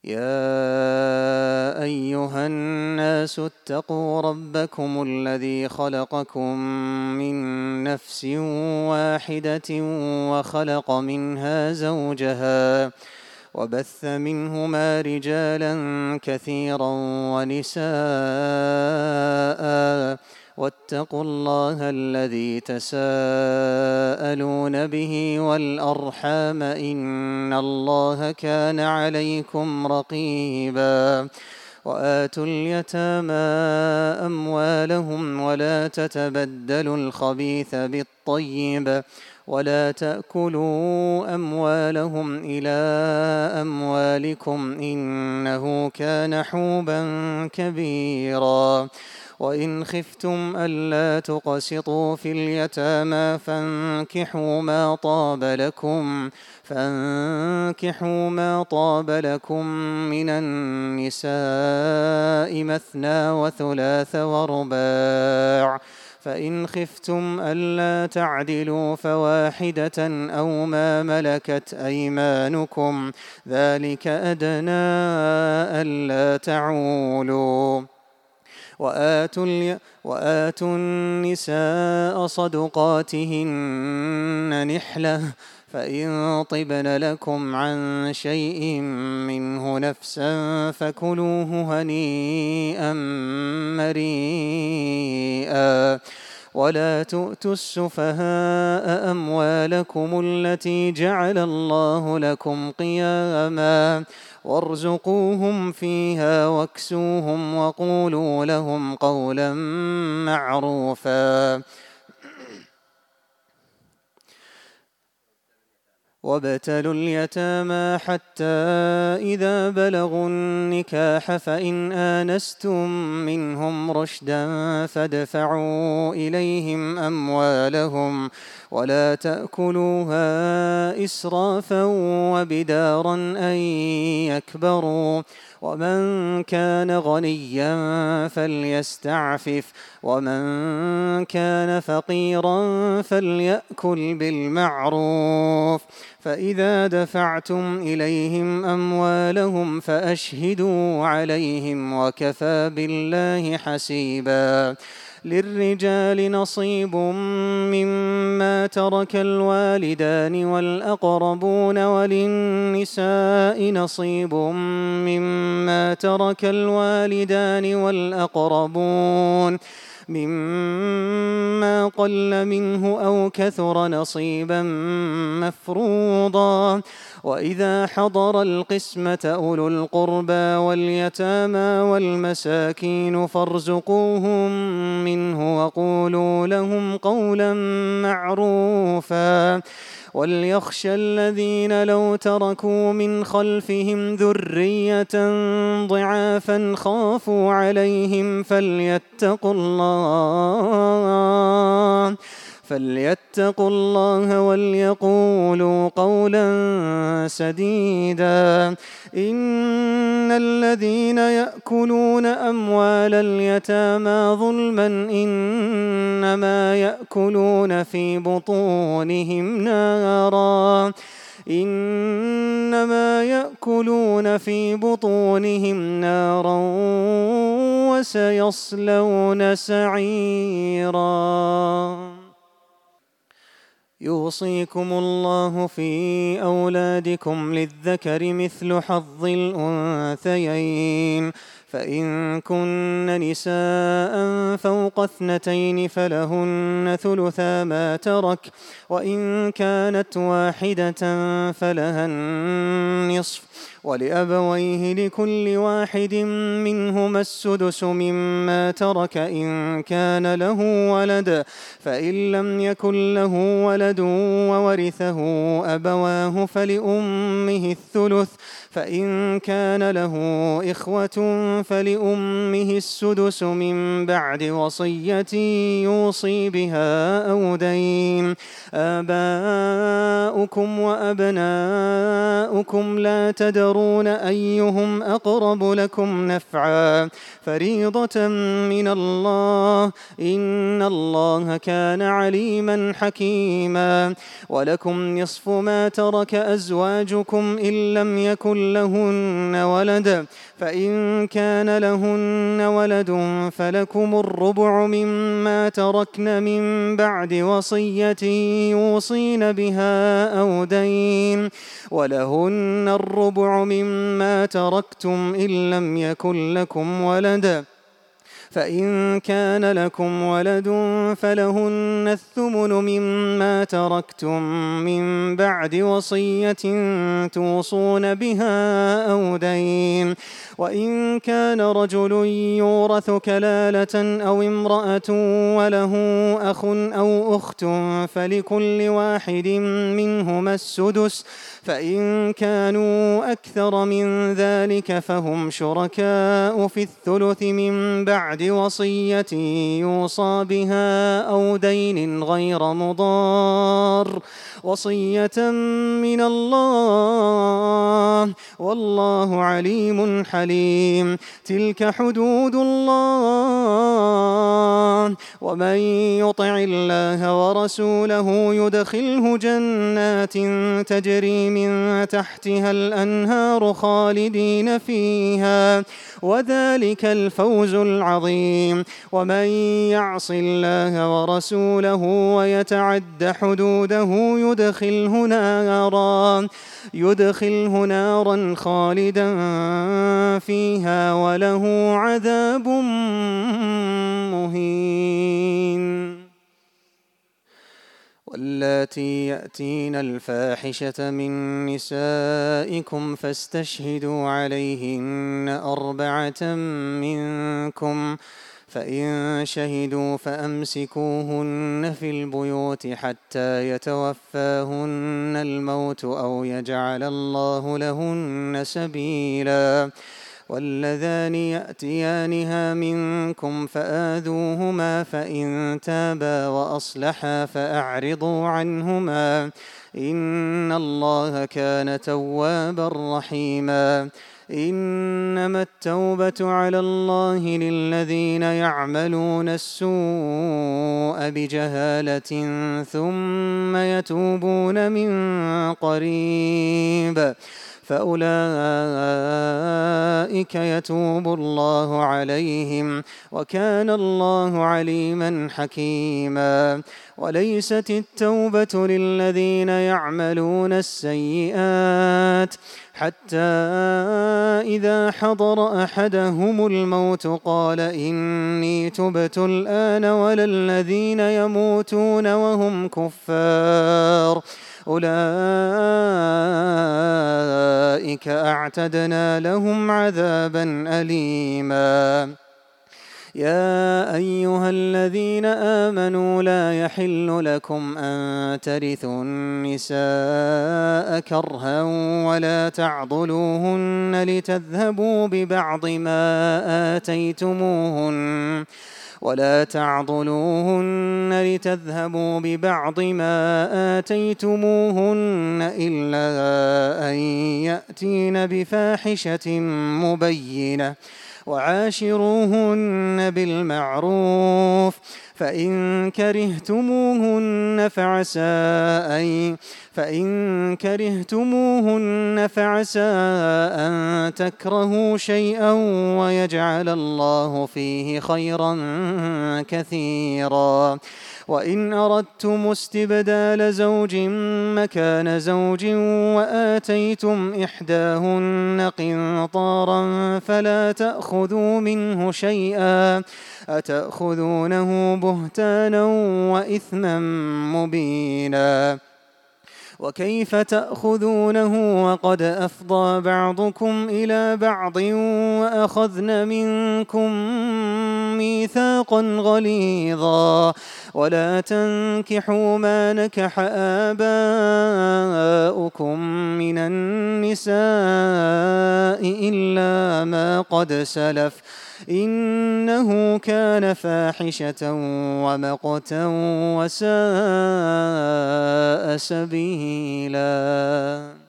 يا أيها الناس اتقوا ربكم الذي خلقكم من نفس واحدة وخلق منها زوجها وبث منهما رجالا كثيرا ونساء واتقوا الله الذي تساءلون به والأرحام إن الله كان عليكم رقيبا وآتوا اليتامى أموالهم ولا تتبدلوا الخبيث بالطيب ولا تأكلوا أموالهم إلى أموالكم إنه كان حوبا كبيرا وإن خفتم ألا تقسطوا في اليتامى فانكحوا ما طاب لكم من النساء مثنى وثلاث ورباع فإن خفتم ألا تعدلوا فواحدة أو ما ملكت أيمانكم ذلك أدنى ألا تعولوا وآتوا النساء صدقاتهن نحلة فإن طبن لكم عن شيء منه نفسا فكلوه هنيئا مريئا ولا تؤتوا السفهاء أموالكم التي جعل الله لكم قياما وارزقوهم فيها واكسوهم وقولوا لهم قولا معروفا وابتلوا اليتامى حتى إذا بلغوا النكاح فإن آنستم منهم رشدا فادفعوا إليهم أموالهم ولا تأكلوها إسرافا وبدارا أن يكبروا ومن كان غنيا فليستعفف ومن كان فقيرا فليأكل بالمعروف فإذا دفعتم إليهم أموالهم فأشهدوا عليهم وكفى بالله حسيبا للرجال نصيب مما ترك الوالدان والأقربون وللنساء نصيب مما ترك الوالدان والأقربون مما قل منه أو كثر نصيبا مفروضا وإذا حضر القسمة أولو القربى واليتامى والمساكين فارزقوهم منه وقولوا لهم قولا معروفا وليخشى الذين لو تركوا من خلفهم ذرية ضعافا خافوا عليهم فليتقوا الله وليقولوا قولا سديدا إن الذين يأكلون أموال اليتامى ظلما إنما يأكلون في بطونهم نارا وسيصلون سعيرا يوصيكم الله في أولادكم للذكر مثل حظ الأنثيين فإن كن نساء فوق 2 فلهن ثلثا ما ترك وإن كانت واحدة فلها النصف ولأبويه لكل واحد منهما السدس مما ترك إن كان له ولد فإن لم يكن له ولد وورثه أبواه فلأمه الثلث فإن كان له إخوة فلأمه السدس من بعد وصية يوصي بها أو دين. آباؤكم وأبناؤكم لا تدرون أيهم أقرب لكم نفعا فريضة من الله إن الله كان عليما حكيما. ولكم نصف ما ترك أزواجكم إن لم يكن لهن ولد فإن كان لهن ولد فلكم الربع مما تركن من بعد وصية يوصين بها أو دين ولهن الربع مما تركتم إن لم يكن لكم ولد فإن كان لكم ولد فلهن الثمن مما تركتم من بعد وصية توصون بها أو دين. وإن كان رجل يورث كلالة أو امرأة وله أخ أو أخت فلكل واحد منهما السدس فإن كانوا أكثر من ذلك فهم شركاء في الثلث من بعد وصية يوصى بها أو دين غير مضار وصية من الله والله عليم حليم. تلك حدود الله ومن يطع الله ورسوله يدخله جنات تجري من تحتها الأنهار خالدين فيها وذلك الفوز العظيم. ومن يعص الله ورسوله ويتعد حدوده يدخله نارا خالدا فيها وله عذاب مهين. واللاتي يأتين الفاحشة من نسائكم فاستشهدوا عليهن 4 منكم فإن شهدوا فأمسكوهن في البيوت حتى يتوفاهن الموت أو يجعل الله لهن سبيلا. واللذان يأتيانها منكم فآذوهما فإن تابا وأصلحا فأعرضوا عنهما إن الله كان توابا رحيما. إنما التوبة على الله للذين يعملون السوء بجهالة ثم يتوبون من قريب فأولئك يتوب الله عليهم وكان الله عليما حكيما. وليست التوبة للذين يعملون السيئات حتى إذا حضر أحدهم الموت قال إني تبت الآن ولا الذين يموتون وهم كفار أولئك أعتدنا لهم عذابا أليما. يا أيها الذين آمنوا لا يحل لكم أن ترثوا النساء كرها ولا تعضلوهن لتذهبوا ببعض ما آتيتموهن إلا أن يأتين بفاحشة مبينة وعاشروهن بالمعروف فإن كرهتموهن فعسى أن تكرهوا شيئا ويجعل الله فيه خيرا كثيرا. وإن أردتم استبدال زوج مكان زوج وآتيتم إحداهن قنطارا فلا تأخذوا منه شيئا أتأخذونه بهتانا وإثما مبينا. وكيف تأخذونه وقد أفضى بعضكم إلى بعض وأخذن منكم ميثاقا غليظا. ولا تنكحوا ما نكح آباؤكم من النساء إلا ما قد سلف إنه كان فاحشة ومقتا وساء سبيلا.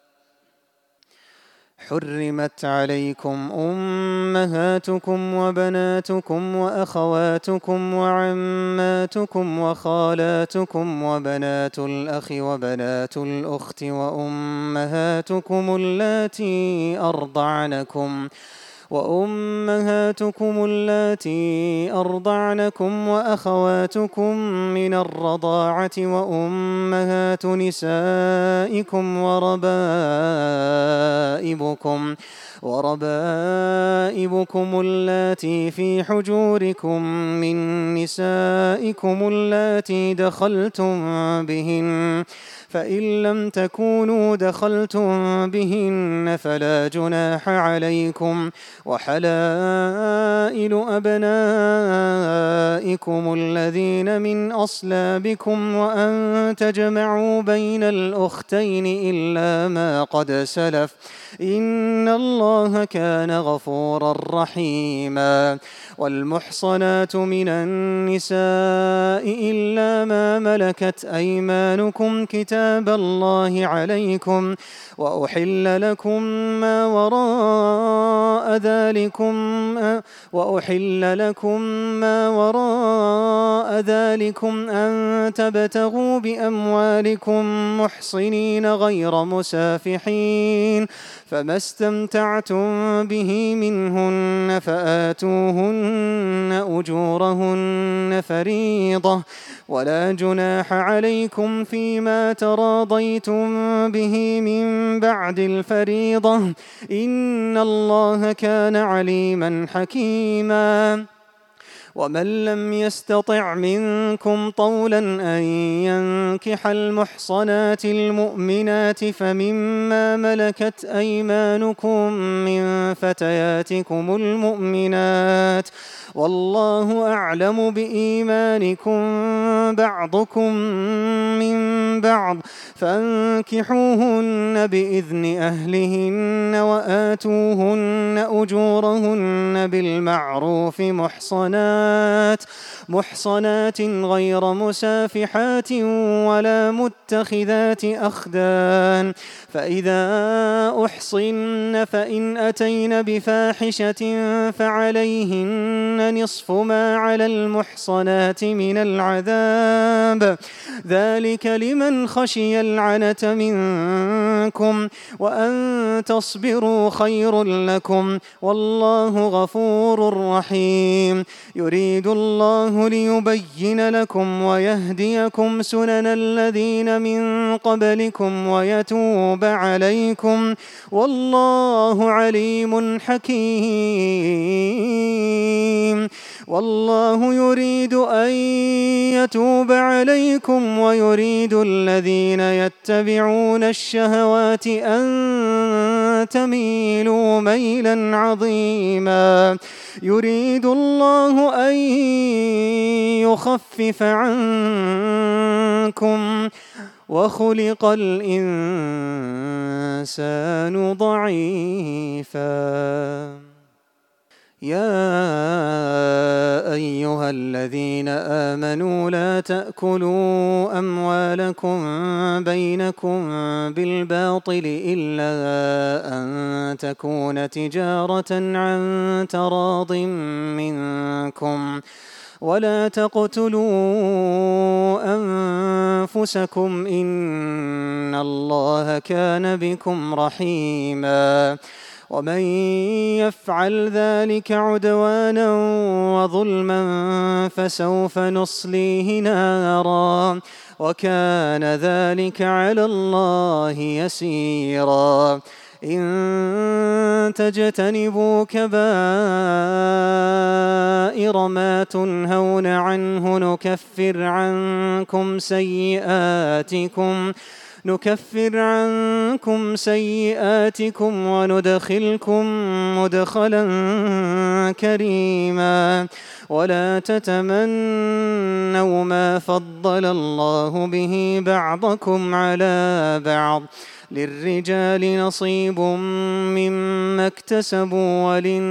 حرمت عليكم أمهاتكم وبناتكم وأخواتكم وعماتكم وخالاتكم وبنات الأخ وبنات الأخت وأمهاتكم اللاتي أرضعنكم وأخواتكم من الرضاعة وأمهات نسائكم وربائبكم اللاتي في حجوركم من نسائكم اللاتي دخلتم بهن، فإن لم تكونوا دخلتم بهن فلا جناح عليكم، وحلائل أبنائكم الذين من أصلابكم وأن تجمعوا بين الأختين إلا ما قد سلف إن الله كان غفورا رحيما. والمحصنات من النساء إلا ما ملكت أيمانكم كتاب الله عليكم، وأحل لكم ما وراء ذلكم أن تبتغوا بأموالكم محصنين غير مسافحين، فما استمتعتم به منهن فآتوهن أجورهن فريضة، ولا جناح عليكم فيما تراضيتم به من بعد الفريضة إن الله كان عليما حكيما. ومن لم يستطع منكم طولا أن ينكح المحصنات المؤمنات فمما ملكت أيمانكم من فتياتكم المؤمنات، والله أعلم بإيمانكم بعضكم من بعض، فانكحوهن بإذن أهلهن وآتوهن أجورهن بالمعروف محصنات غير مسافحات ولا متخذات أخدان، فإذا أحصن فإن أتين بفاحشة فعليهن نصف ما على المحصنات من العذاب، ذلك لمن خشي العنة منكم، وأن تصبروا خير لكم، والله غفور رحيم. يريد الله ليبين لكم ويهديكم سنن الذين من قبلكم ويتوب عليكم، والله عليم حكيم. والله يريد أن يتوب عليكم ويريد الذين يتبعون الشهوات أن تميلوا ميلا عظيما. يريد الله أن يخفف عنكم وخلق الإنسان ضعيفا. يا أيها الذين آمنوا لا تأكلوا أموالكم بينكم بالباطل إلا أن تكون تجارة عن تراض منكم، ولا تقتلوا أنفسكم إن الله كان بكم رحيما. ومن يفعل ذلك عدوانا وظلما فسوف نصليه نارا، وكان ذلك على الله يسيرا. إن تجتنبوا كبائر ما تنهون عنه نكفر عنكم سيئاتكم وندخلكم مدخلا كريما. ولا تتمنوا ما فضل الله به بعضكم على بعض، للرجال نصيب مما اكتسبوا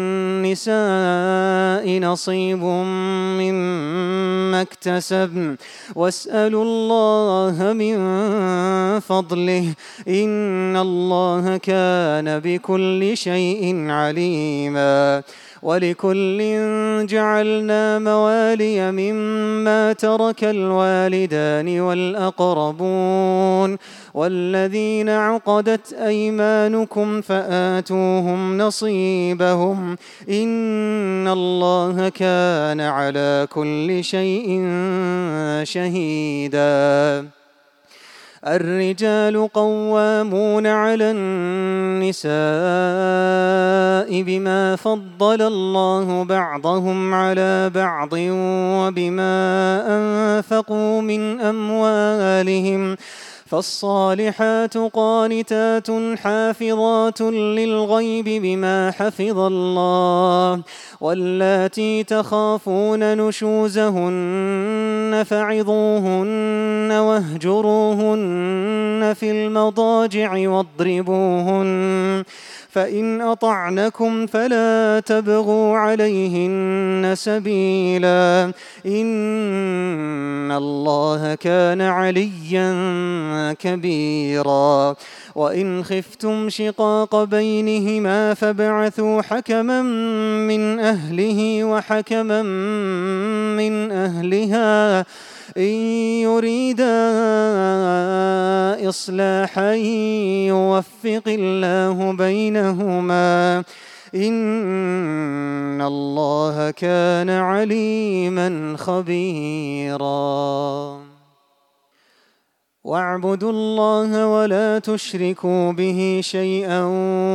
وللنساء نصيب مما اكتسبن واسألوا الله من فضله إن الله كان بكل شيء عليما ولكل جعلنا موالي مما ترك الوالدان والأقربون والذين عقدت أيمانكم فآتوهم نصيبهم إن الله كان على كل شيء شهيدا الرجال قوامون على النساء بما فضل الله بعضهم على بعض وبما أنفقوا من أموالهم فالصالحات قانتات حافظات للغيب بما حفظ الله واللاتي تخافون نشوزهن فعظوهن واهجروهن في المضاجع واضربوهن فإن أطعنكم فلا تبغوا عليهن سبيلا إن الله كان عليا كبيرا وإن خفتم شقاق بينهما فابعثوا حكما من أهله وحكما من أهلها إن يريدا إصلاحا يوفق الله بينهما إن الله كان عليما خبيرا واعبدوا الله ولا تشركوا به شيئا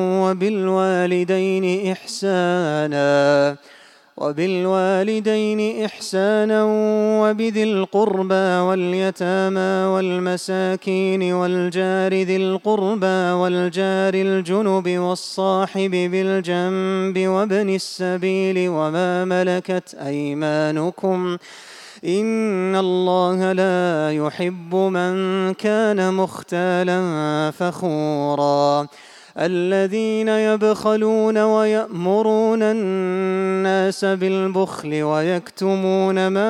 وبالوالدين إحسانا وبذي القربى واليتامى والمساكين والجار ذي القربى والجار الجنب والصاحب بالجنب وابن السبيل وما ملكت أيمانكم إن الله لا يحب من كان مختالا فخورا الذين يبخلون ويأمرون الناس بالبخل ويكتمون ما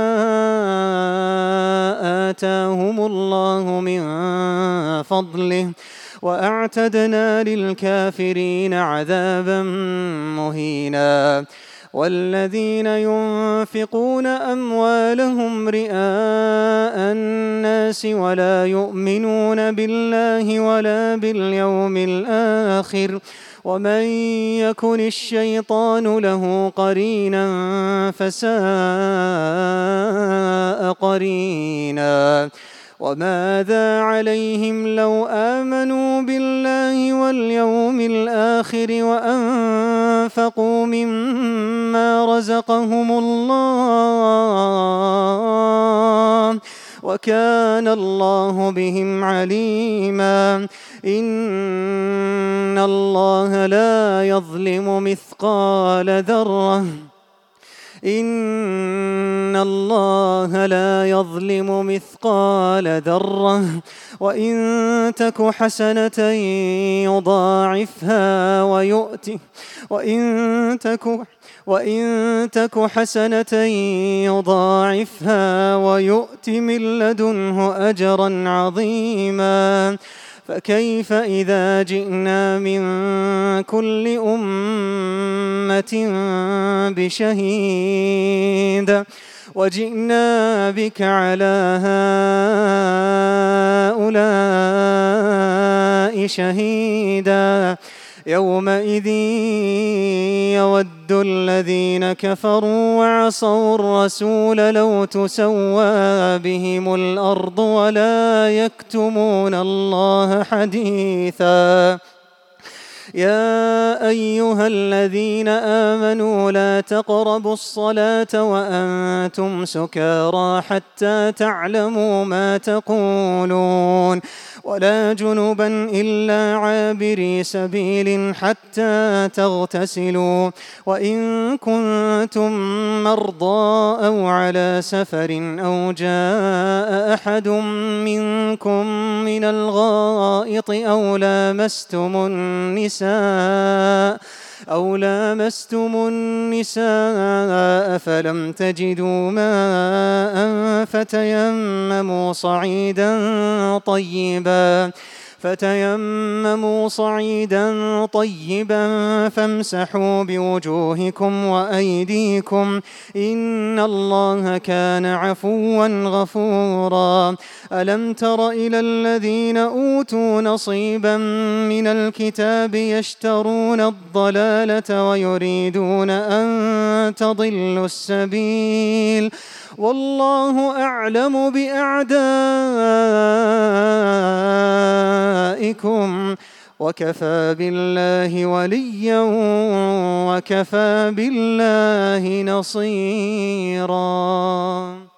آتاهم الله من فضله وأعتدنا للكافرين عذابا مهينا والذين ينفقون أموالهم رئاء الناس ولا يؤمنون بالله ولا باليوم الآخر ومن يكن الشيطان له قرينا فساء قرينا وماذا عليهم لو آمنوا بالله واليوم الآخر وأنفقوا مما رزقهم الله وكان الله بهم عليما إن الله لا يظلم مثقال ذرة وإن تك حسنة يضاعفها ويؤت من لدنه أجرا عظيما فكيف إذا جئنا من كل أمة بشهيد وجئنا بك على هؤلاء شهيدا يومئذ يود الذين كفروا وعصوا الرسول لو تسوى بهم الأرض ولا يكتمون الله حديثا يا أيها الذين آمنوا لا تقربوا الصلاة وأنتم سكارى حتى تعلموا ما تقولون ولا جنبا إلا عابري سبيل حتى تغتسلوا وإن كنتم مرضى أو على سفر أو جاء أحد منكم من الغائط أو لامستم النساء فلم تجدوا ماء فتيمموا صعيدا طيبا فامسحوا بوجوهكم وأيديكم إن الله كان عفوا غفورا ألم تر إلى الذين أوتوا نصيبا من الكتاب يشترون الضلالة ويريدون أن تضلوا السبيل والله أعلم بأعدائكم وكفى بالله وليا وكفى بالله نصيرا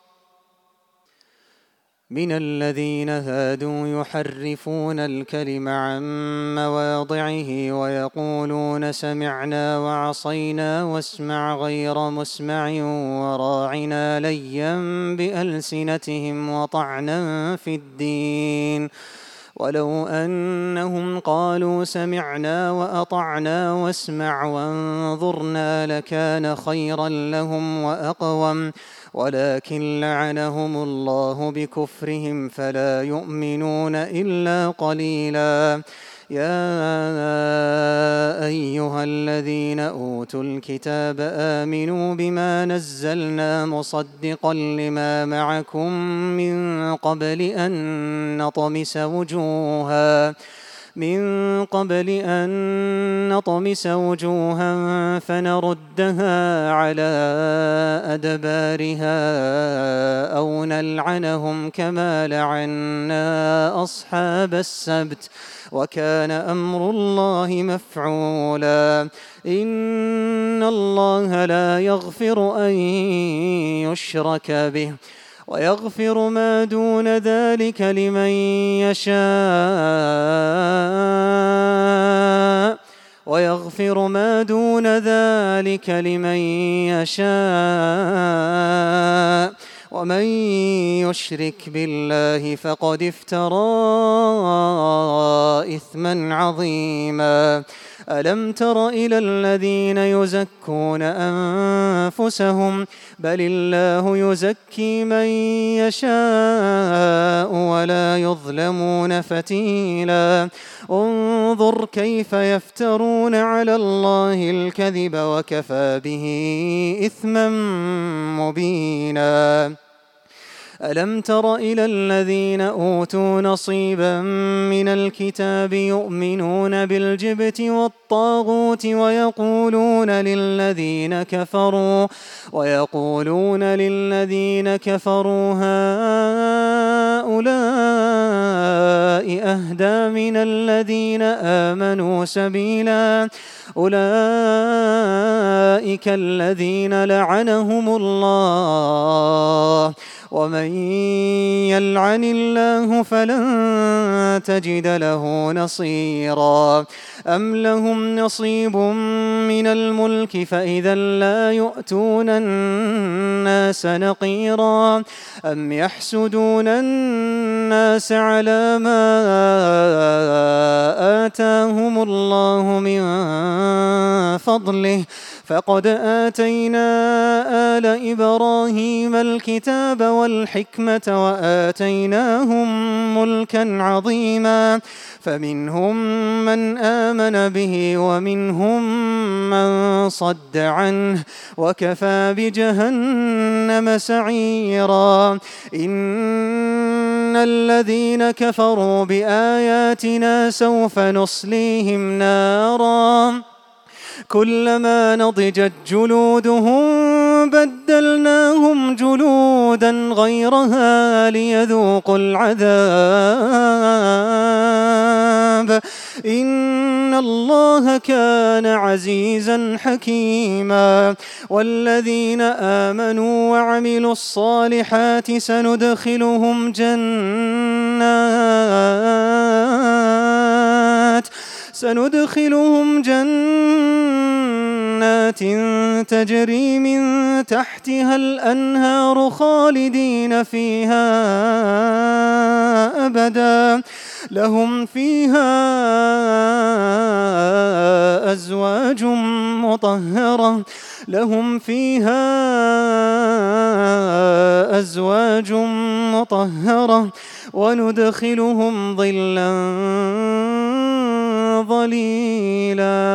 من الذين هادوا يحرفون الكلم عن مواضعه ويقولون سمعنا وعصينا واسمع غير مسمع وراعنا ليا بألسنتهم وطعنا في الدين ولو أنهم قالوا سمعنا وأطعنا واسمع وانظرنا لكان خيرا لهم وأقوم ولكن لعنهم الله بكفرهم فلا يؤمنون إلا قليلا يا أيها الذين أوتوا الكتاب آمنوا بما نزلنا مصدقا لما معكم من قبل أن نطمس وجوها فنردها على أدبارها أو نلعنهم كما لعنا أصحاب السبت وكان أمر الله مفعولا إن الله لا يغفر أن يشرك به ويغفر ما دون ذلك لمن يشاء ومن يشرك بالله فقد افترى إثما عظيما ألم تر إلى الذين يزكون أنفسهم بل الله يزكي من يشاء ولا يظلمون فتيلا انظر كيف يفترون على الله الكذب وكفى به إثما مبينا ألم تر إلى الذين أوتوا نصيبا من الكتاب يؤمنون بالجبت والطاغوت ويقولون للذين كفروا هؤلاء أهدى من الذين آمنوا سبيلا أولئك الذين لعنهم الله ومن يلعن الله فلن تجد له نصيرا أم لهم نصيب من الملك فإذا لا يؤتون الناس نقيرا أم يحسدون الناس على ما آتاهم الله من فضله فقد آتينا آل إبراهيم الكتاب والحكمة وآتيناهم ملكا عظيما فمنهم من آمن به ومنهم من صد عنه وكفى بجهنم سعيرا إن الذين كفروا بآياتنا سوف نصليهم نارا كلما نضجت جلودهم بدلناهم جلودا غيرها ليذوقوا العذاب إن الله كان عزيزا حكيما. والذين آمنوا وعملوا الصالحات سندخلهم جنات تجري من تحتها الأنهار خالدين فيها أبدا، لهم فيها أزواج مطهرة وندخلهم ظلا ظليلا.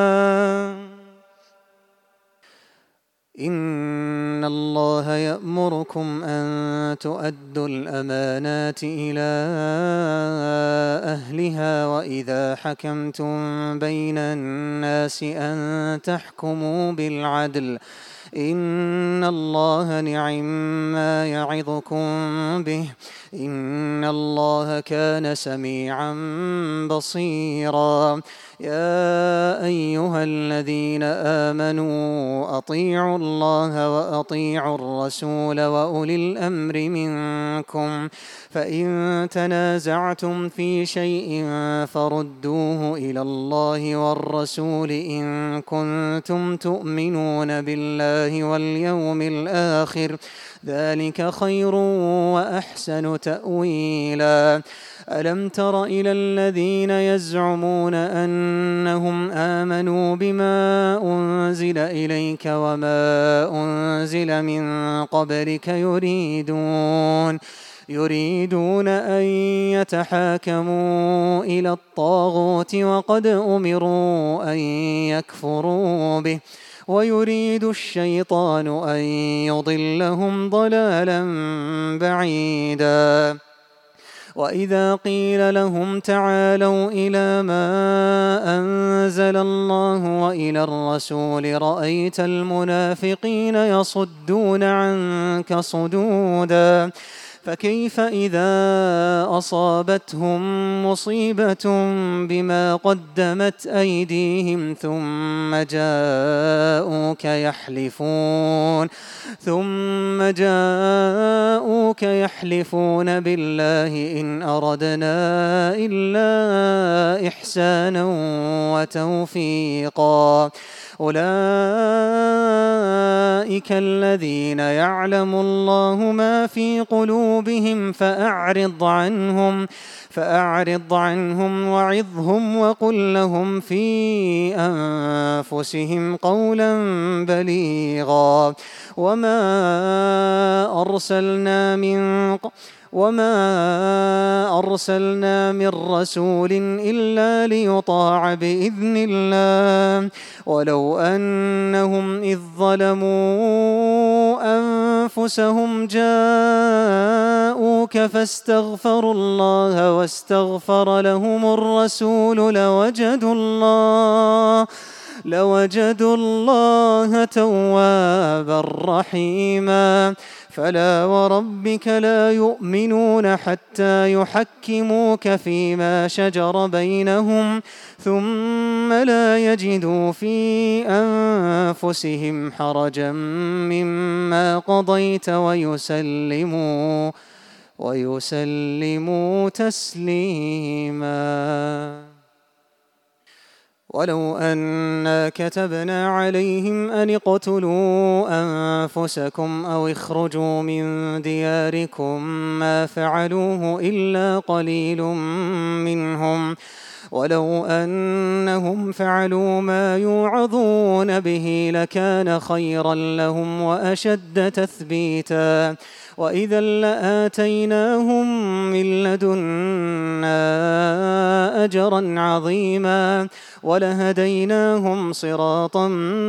إن الله يأمركم أن تؤدوا الأمانات إلى أهلها وإذا حكمتم بين الناس أن تحكموا بالعدل. إن الله نعم يعظكم به، إن الله كان سميعا بصيرا. يا أيها الذين آمنوا أطيعوا الله وأطيعوا الرسول وأولي الأمر منكم، فإن تنازعتم في شيء فردوه إلى الله والرسول إن كنتم تؤمنون بالله واليوم الآخر، ذلك خير وأحسن تأويلا. ألم تر إلى الذين يزعمون أنهم آمنوا بما أنزل إليك وما أنزل من قبلك يريدون أن يتحاكموا إلى الطاغوت وقد أمروا أن يكفروا به، ويريد الشيطان أن يضلهم ضلالا بعيدا. وإذا قيل لهم تعالوا إلى ما أنزل الله وإلى الرسول رأيت المنافقين يصدون عنك صدودا. فكيف إذا أصابتهم مصيبة بما قدمت أيديهم ثم جاءوك يحلفون بالله إن أردنا إلا إحسانا وتوفيقا. أولئك الذين يعلم الله ما في قلوبهم فأعرض عنهم وعظهم وقل لهم في أنفسهم قولا بليغا. وما أرسلنا من رسول إلا ليطاع بإذن الله، ولو أنهم إذ ظلموا أنفسهم جاءوك فاستغفروا الله واستغفر لهم الرسول لوجدوا الله توابا رحيما. فلا وربك لا يؤمنون حتى يحكموك فيما شجر بينهم ثم لا يجدوا في أنفسهم حرجا مما قضيت ويسلموا تسليما. ولو أنا كتبنا عليهم أن اقتلوا أنفسكم أو اخرجوا من دياركم ما فعلوه إلا قليل منهم، ولو أنهم فعلوا ما يوعظون به لكان خيرا لهم وأشد تثبيتا، وإذا لآتيناهم من لدنا أجرا عظيما ولهديناهم صراطا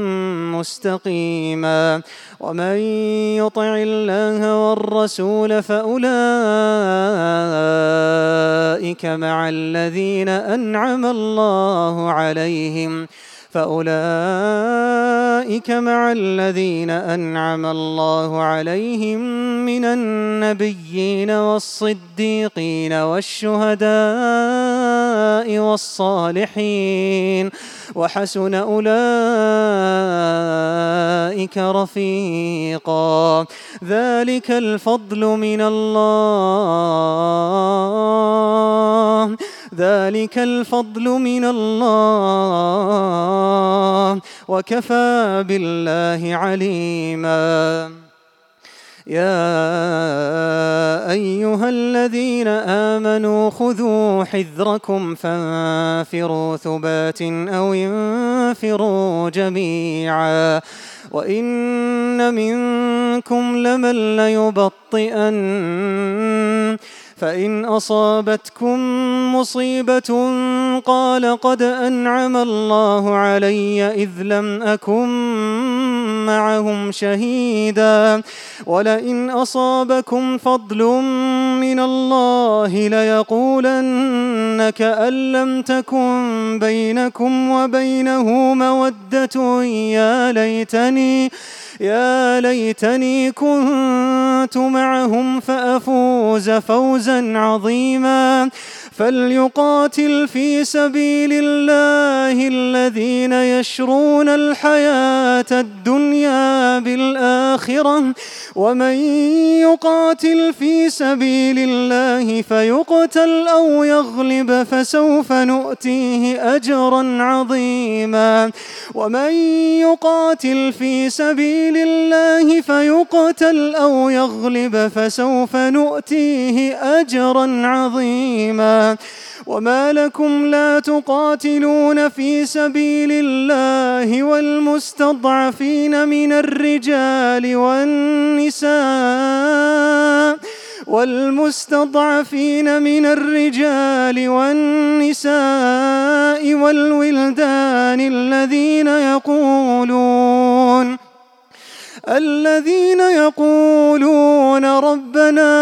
مستقيما. ومن يطع الله والرسول فأولئك مع الذين أنعم الله عليهم من النبيين والصديقين والشهداء والصالحين وحسن أولئك رفيقا ذلك الفضل من الله وكفى بالله عليما يا أيها الذين آمنوا خذوا حذركم فانفروا ثبات أو انفروا جميعا وإن منكم لمن ليبطئن فإن أصابتكم مصيبة قال قد أنعم الله علي إذ لم أكن معهم شهيدا ولئن أصابكم فضل من الله ليقولن كأن لم تكن بينكم وبينه مودة يا ليتني كنت معهم فأفوز فوزا عظيما فليقاتل في سبيل الله الذين يشرون الحياة الدنيا بالآخرة ومن يقاتل في سبيل الله فيقتل أو يغلب فسوف نؤتيه أجرا عظيما ومن يقاتل في سبيل الله فيقتل أو يغلب فسوف نؤتيه أجرا عظيما وما لكم لا تقاتلون في سبيل الله والمستضعفين من الرجال والنساء والولدان الذين يقولون ربنا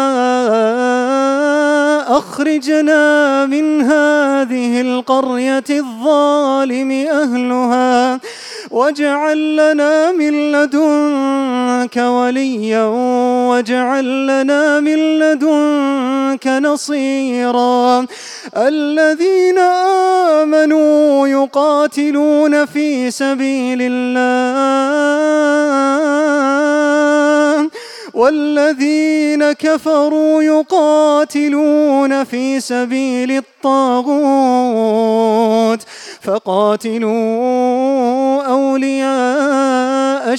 أخرجنا من هذه القرية الظالم أهلها واجعل لنا من لدنك وليا واجعل لنا من لدنك نصيرا الذين آمنوا يقاتلون في سبيل الله والذين كفروا يقاتلون في سبيل الطاغوت فقاتلوا أولياء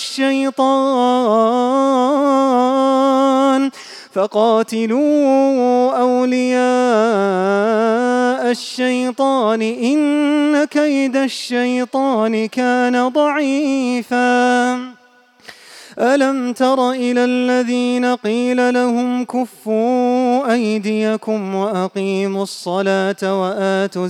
الشيطان إن كيد الشيطان كان ضعيفا ألم تر إلى الذين قيل لهم كفوا أيديكم وأقيموا الصلاة وآتوا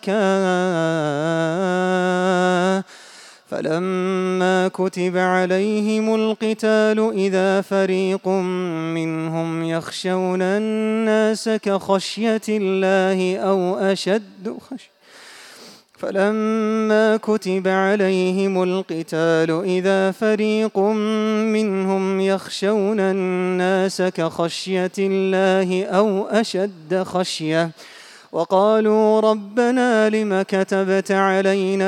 الزكاة فلما كتب عليهم القتال إذا فريق منهم يخشون الناس كخشية الله أو أشد خشية فلما كتب عليهم القتال إذا فريق منهم يخشون الناس كخشية الله أو أشد خشية وقالوا ربنا لم كتبت علينا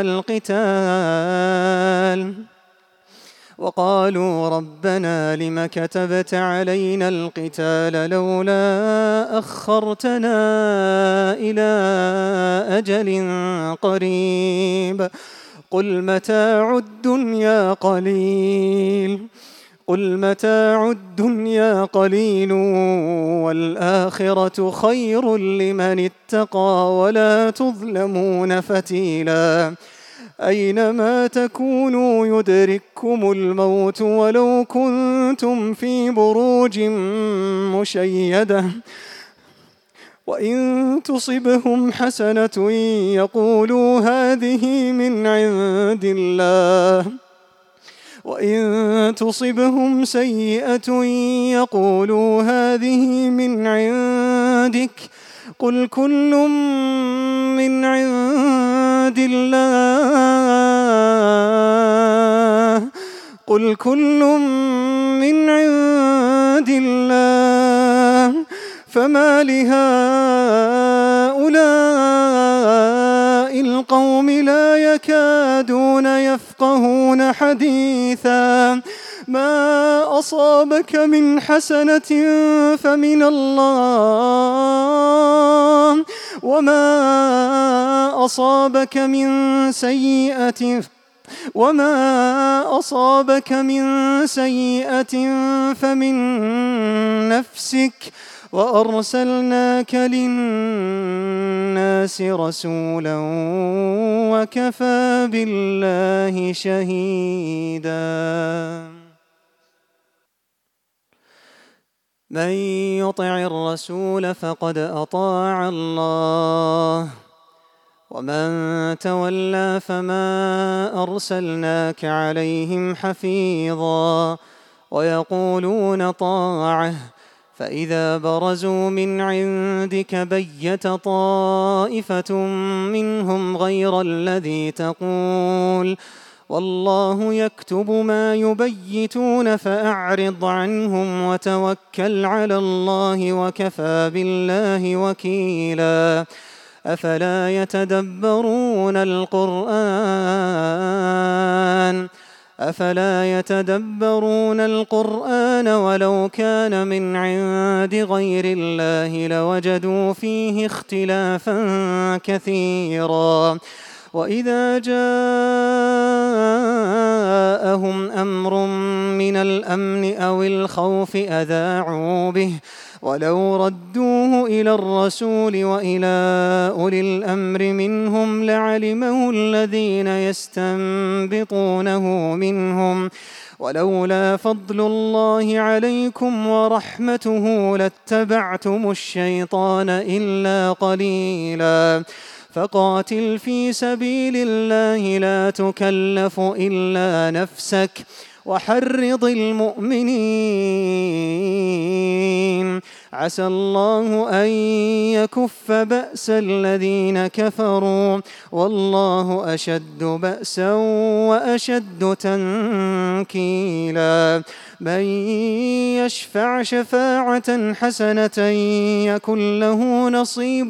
القتال لولا أخرتنا إلى أجل قريب قل متاع الدنيا قليل والآخرة خير لمن اتقى ولا تظلمون فتيلا أينما تكونوا يدرككم الموت ولو كنتم في بروج مشيدة وإن تصبهم حسنة يقولوا هذه من عند الله وإن تصبهم سيئة يقولوا هذه من عندك قل كل من عند الله فما لهؤلاء هؤلاء القوم لا يكادون يفقهون حديثا ما أصابك من حسنة فمن الله وما أصابك من سيئة فمن نفسك وأرسلناك للناس رسولا وكفى بالله شهيدا. من يطع الرسول فقد أطاع الله ومن تولى فما أرسلناك عليهم حفيظا ويقولون طاعة فإذا برزوا من عندك بيت طائفة منهم غير الذي تقول والله يكتب ما يبيتون فأعرض عنهم وتوكل على الله وكفى بالله وكيلا. أفلا يتدبرون القرآن ولو كان من عند غير الله لوجدوا فيه اختلافا كثيرا. وإذا جاءهم أمر من الأمن أو الخوف أذاعوا به ولو ردوه إلى الرسول وإلى أولي الأمر منهم لعلمه الذين يستنبطونه منهم ولولا فضل الله عليكم ورحمته لاتبعتم الشيطان إلا قليلا. فقاتل في سبيل الله لا تكلف إلا نفسك وحرض المؤمنين عسى الله أن يكف بأس الذين كفروا والله أشد بأسا وأشد تنكيلا. من يشفع شفاعة حسنة يكن له نصيب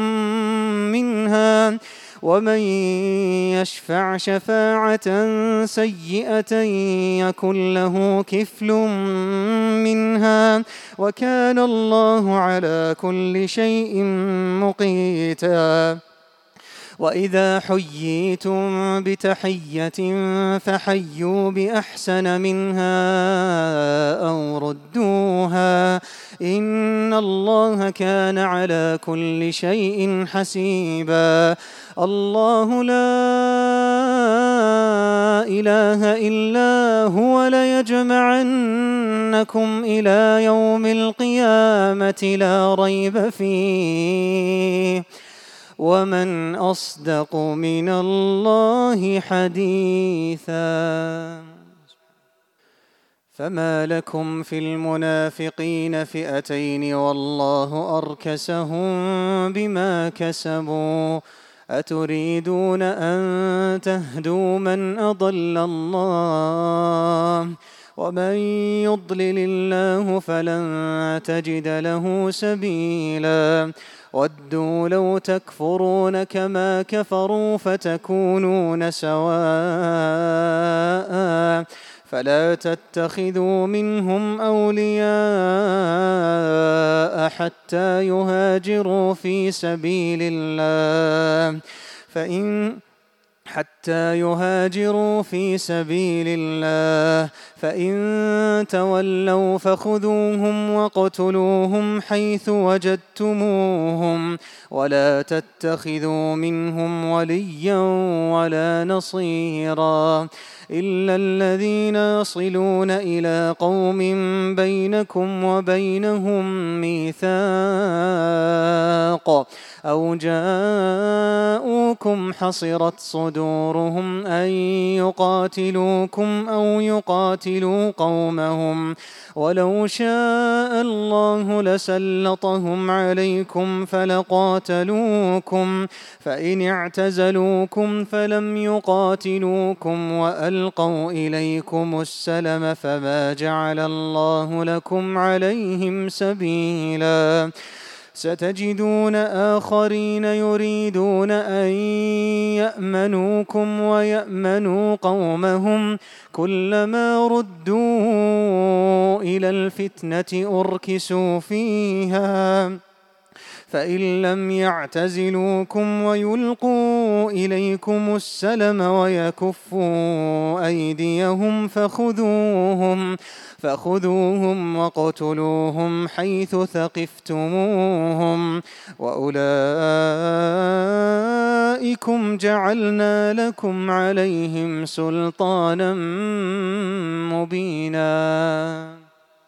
منها ومن يشفع شفاعة سيئة يكن له كفل منها وكان الله على كل شيء مقيتا. وإذا حييتم بتحية فحيوا بأحسن منها أو ردوها إن الله كان على كل شيء حسيبا. الله لا إله إلا هو ليجمعنكم إلى يوم القيامة لا ريب فيه ومن أصدق من الله حديثا. فما لكم في المنافقين فئتين والله أركسهم بما كسبوا أتريدون أن تهدوا من أضل الله ومن يضلل الله فلن تجد له سبيلا. ودوا لو تكفرون كما كفروا فتكونون سواء فلا تتخذوا منهم أولياء حتى يهاجروا في سبيل الله فإن تولوا فخذوهم واقتلوهم حيث وجدتموهم ولا تتخذوا منهم وليا ولا نصيرا إلا الذين يصلون إلى قوم بينكم وبينهم ميثاق أو جاءوكم حصرت صدورهم أن يقاتلوكم أو يقاتلوا قومهم ولو شاء الله لسلطهم عليكم فلقاتلوكم فإن اعتزلوكم فلم يقاتلوكم وألقوا إليكم السلم فما جعل الله لكم عليهم سبيلا. ستجدون آخرين يريدون أن يأمنوكم ويأمنوا قومهم كلما ردوا إلى الفتنة أركسوا فيها فإن لم يعتزلوكم ويلقوا إليكم السلم ويكفوا أيديهم فخذوهم واقتلوهم حيث ثقفتموهم وأولئكم جعلنا لكم عليهم سلطانا مبينا.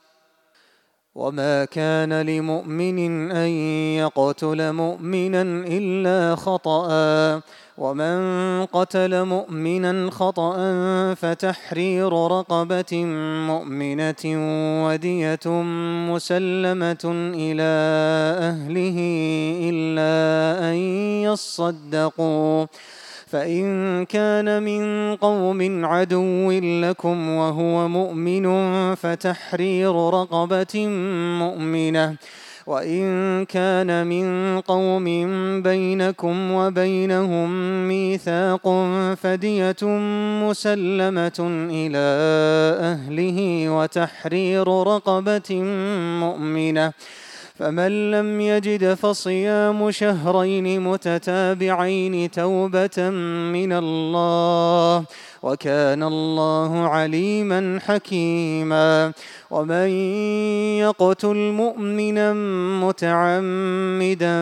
وما كان لمؤمن أن يقتل مؤمنا إلا خطأ ومن قتل مؤمنا خطأ فتحرير رقبة مؤمنة ودية مسلمة إلى أهله إلا أن يصدقوا فإن كان من قوم عدو لكم وهو مؤمن فتحرير رقبة مؤمنة وإن كان من قوم بينكم وبينهم ميثاق فدية مسلمة إلى أهله وتحرير رقبة مؤمنة فمن لم يجد فصيام شهرين متتابعين توبة من الله وكان الله عليما حكيما. ومن يقتل مؤمنا متعمدا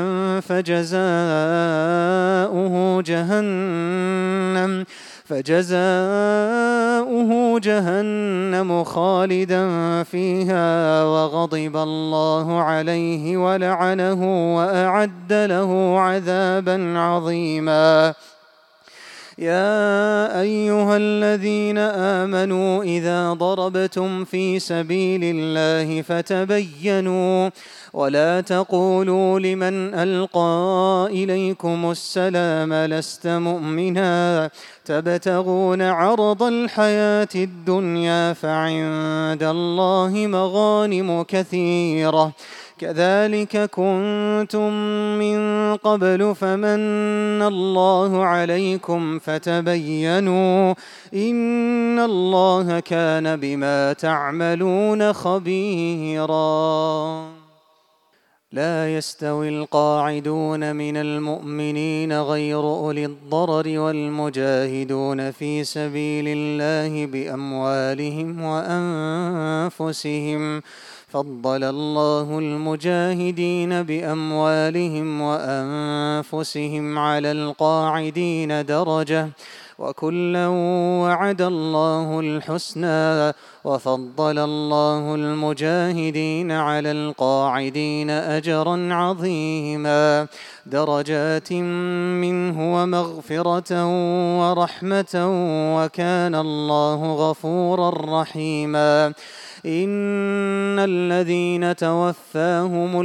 فجزاؤه جهنم خالدا فيها وغضب الله عليه ولعنه وأعد له عذابا عظيما. يا أيها الذين آمنوا إذا ضربتم في سبيل الله فتبينوا ولا تقولوا لمن ألقى إليكم السلام لست مؤمنا تبتغون عرض الحياة الدنيا فعند الله مغانم كثيرة كذلك كنتم من قبل فمن الله عليكم فتبينوا إن الله كان بما تعملون خبيرا. لا يستوي القاعدون من المؤمنين غير أولي الضرر والمجاهدون في سبيل الله بأموالهم وأنفسهم فضل الله المجاهدين بأموالهم وأنفسهم على القاعدين درجة وكلا وعد الله الحسنى وفضل الله المجاهدين على القاعدين أجرا عظيما درجات منه ومغفرة ورحمة وكان الله غفورا رحيما. إن الذين توفاهم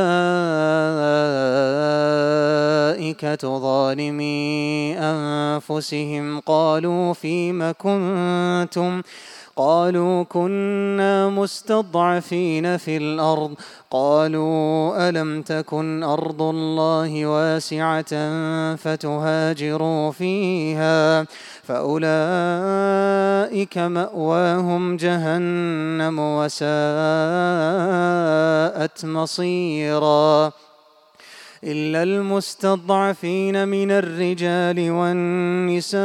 الملائكة ظالمي أنفسهم قالوا فيم كنتم قالوا كنا مستضعفين في الأرض قالوا ألم تكن أرض الله واسعة فتهاجروا فيها فأولئك مأواهم جهنم وساءت مصيرا. إلا المستضعفين من الرجال والنساء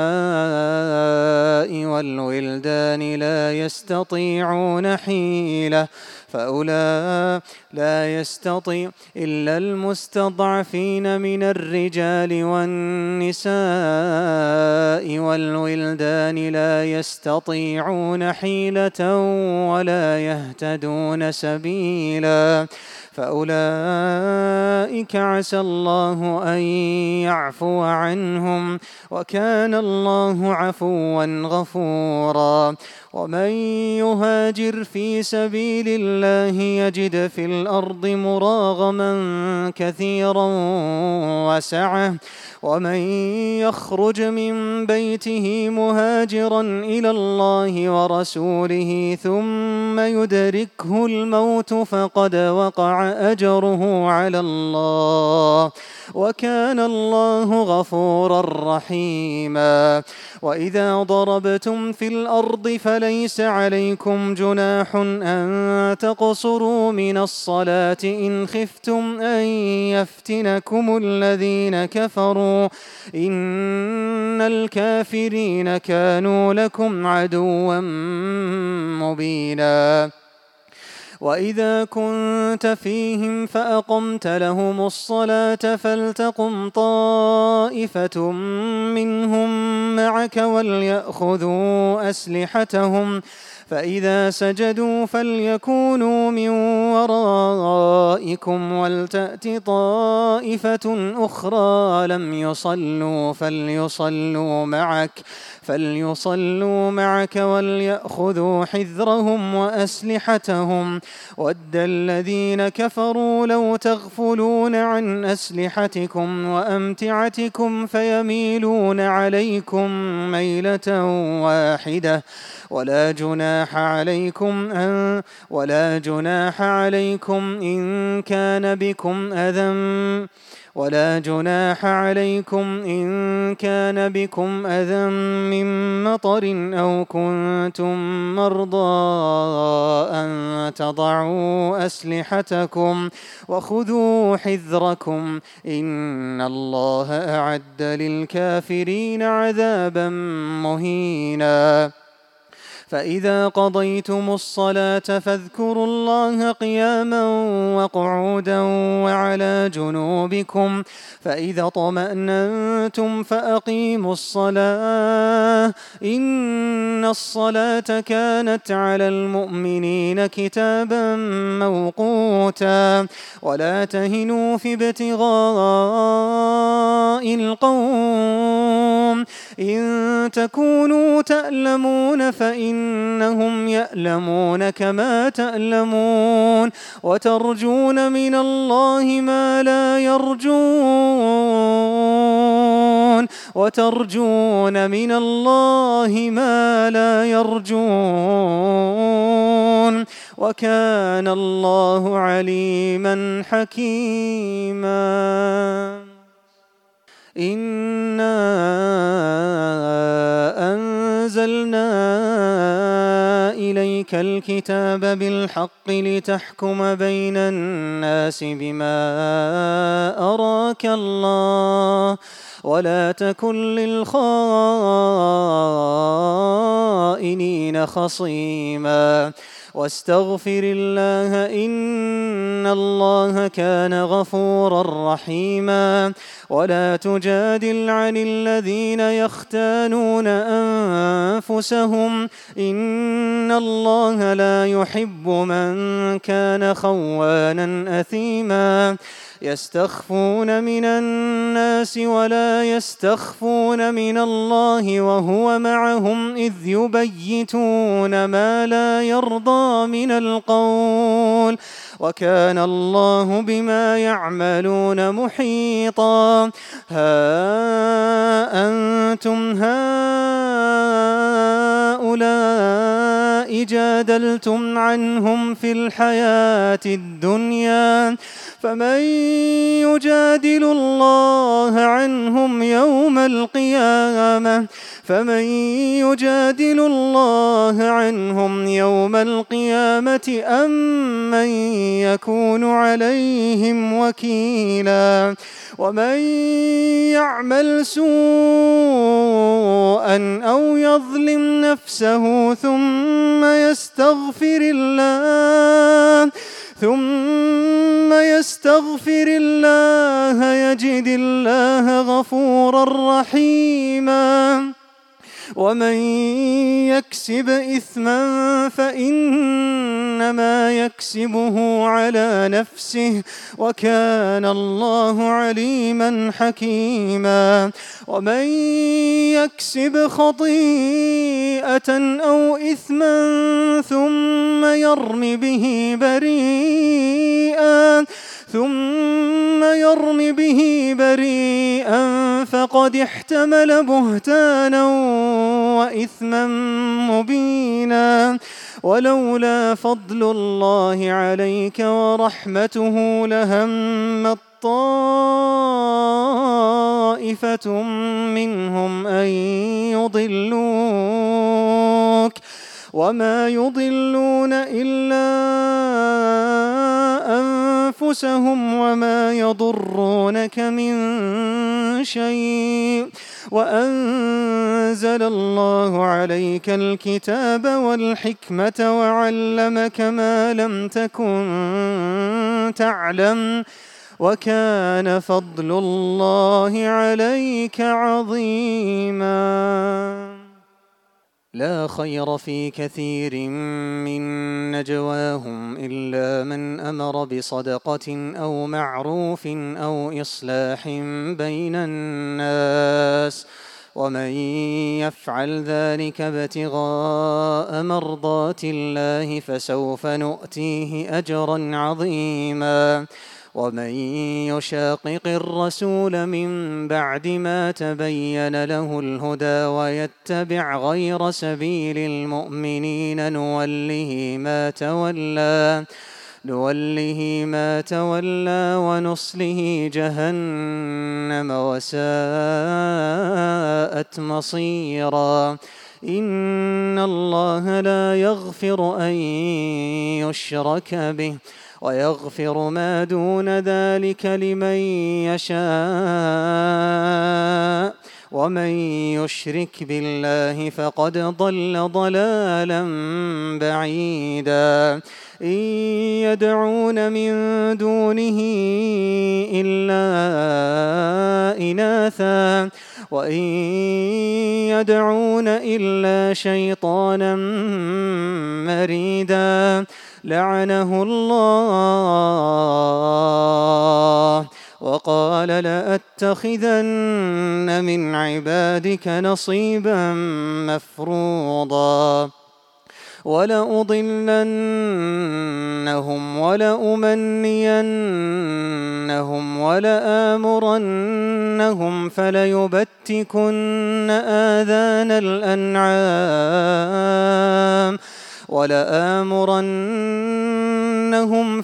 والولدان لا يستطيعون حيلة إلا المستضعفين من الرجال والنساء والولدان لا يستطيعون حيلة ولا يهتدون سبيلا فأولئك أولئك عسى الله أن يعفو عنهم، وكان الله عفوا غفورا. ومن يهاجر في سبيل الله يجد في الأرض مراغما كثيرا وسعة، ومن يخرج من بيته مهاجرا إلى الله ورسوله ثم يدركه الموت فقد وقع أجره على الله، وكان الله غفورا رحيما. وإذا ضربتم في الأرض فليس عليكم جناح أن تقصروا من الصلاة إن خفتم أن يفتنكم الذين كفروا، إن الكافرين كانوا لكم عدوا مبينا. وإذا كنت فيهم فأقمت لهم الصلاة فلتقم طائفة منهم معك وليأخذوا أسلحتهم، فإذا سجدوا فليكونوا من ورائكم ولتأت طائفة أخرى لم يصلوا فليصلوا معك وليأخذوا حذرهم وأسلحتهم. ود الذين كفروا لو تغفلون عن أسلحتكم وأمتعتكم فيميلون عليكم ميلة واحدة، ولا جناح عليكم إن كان بكم أذى من مطر أو كنتم مرضى أن تضعوا أسلحتكم وخذوا حذركم، إن الله أعد للكافرين عذابا مهينا. فإذا قضيتم الصلاة فاذكروا الله قياما وقعودا وعلى جنوبكم، فإذا اطمأننتم فأقيموا الصلاة، إن الصلاة كانت على المؤمنين كتابا موقوتا. ولا تهنوا في ابتغاء القوم، إن تكونوا تألمون فإنهم يألمون كما تألمون، وترجون من الله ما لا يرجون، وكان الله عليما حكيما. إنا أنزلنا إليك الكتاب بالحق لتحكم بين الناس بما أراك الله، ولا تكن للخائنين خصيما، واستغفر الله إن الله كان غفورا رحيما. ولا تجادل عن الذين يختانون أنفسهم، إن الله لا يحب من كان خوانا أثيما. يستخفون من الناس ولا يستخفون من الله وهو معهم إذ يبيتون ما لا يرضى من القول، وكان الله بما يعملون محيطا. ها أنتم هؤلاء جادلتم عنهم في الحياة الدنيا، فمن يجادل الله عنهم يوم القيامة أم من يكون عليهم وكيلا. ومن يعمل سوءا أو يظلم نفسه ثم يستغفر الله يجد الله غفورا رحيما. ومن يكسب إثما فإنما يكسبه على نفسه وكان الله عليما حكيما ومن يكسب خطيئة أو إثما ثم يرم به بريئا فقد احتمل بهتانا وإثما مبينا ولولا فضل الله عليك ورحمته لهمت طائفة منهم أن يضلوك وما يضلون إلا أنفسهم وما يضرونك من شيء وأنزل الله عليك الكتاب والحكمة وعلمك ما لم تكن تعلم وكان فضل الله عليك عظيما لا خير في كثير من نجواهم إلا من أمر بصدقة أو معروف أو إصلاح بين الناس ومن يفعل ذلك ابتغاء مرضات الله فسوف نؤتيه أجرا عظيما ومن يشاقق الرسول من بعد ما تبين له الهدى ويتبع غير سبيل المؤمنين نوله ما تولى ونصله جهنم وساءت مصيرا إن الله لا يغفر أن يشرك به ويغفر ما دون ذلك لمن يشاء ومن يشرك بالله فقد ضل ضلالا بعيدا إن يدعون من دونه إلا إناثا وإن يدعون إلا شيطانا مريدا لعنه الله وقال لأتخذن من عبادك نصيبا مفروضا ولأضلنهم ولأمنينهم ولآمرنهم فليبتكن آذان الأنعام ولآمرنهم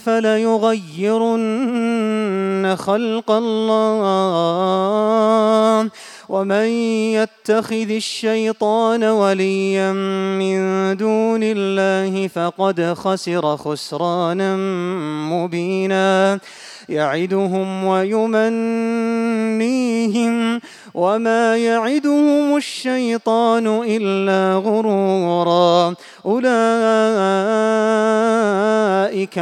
فليغيرن خلق الله ومن يتخذ الشيطان وليا من دون الله فقد خسر خسرانا مبينا يعدهم ويمنيهم وما يعدهم الشيطان إلا غرورا أولئك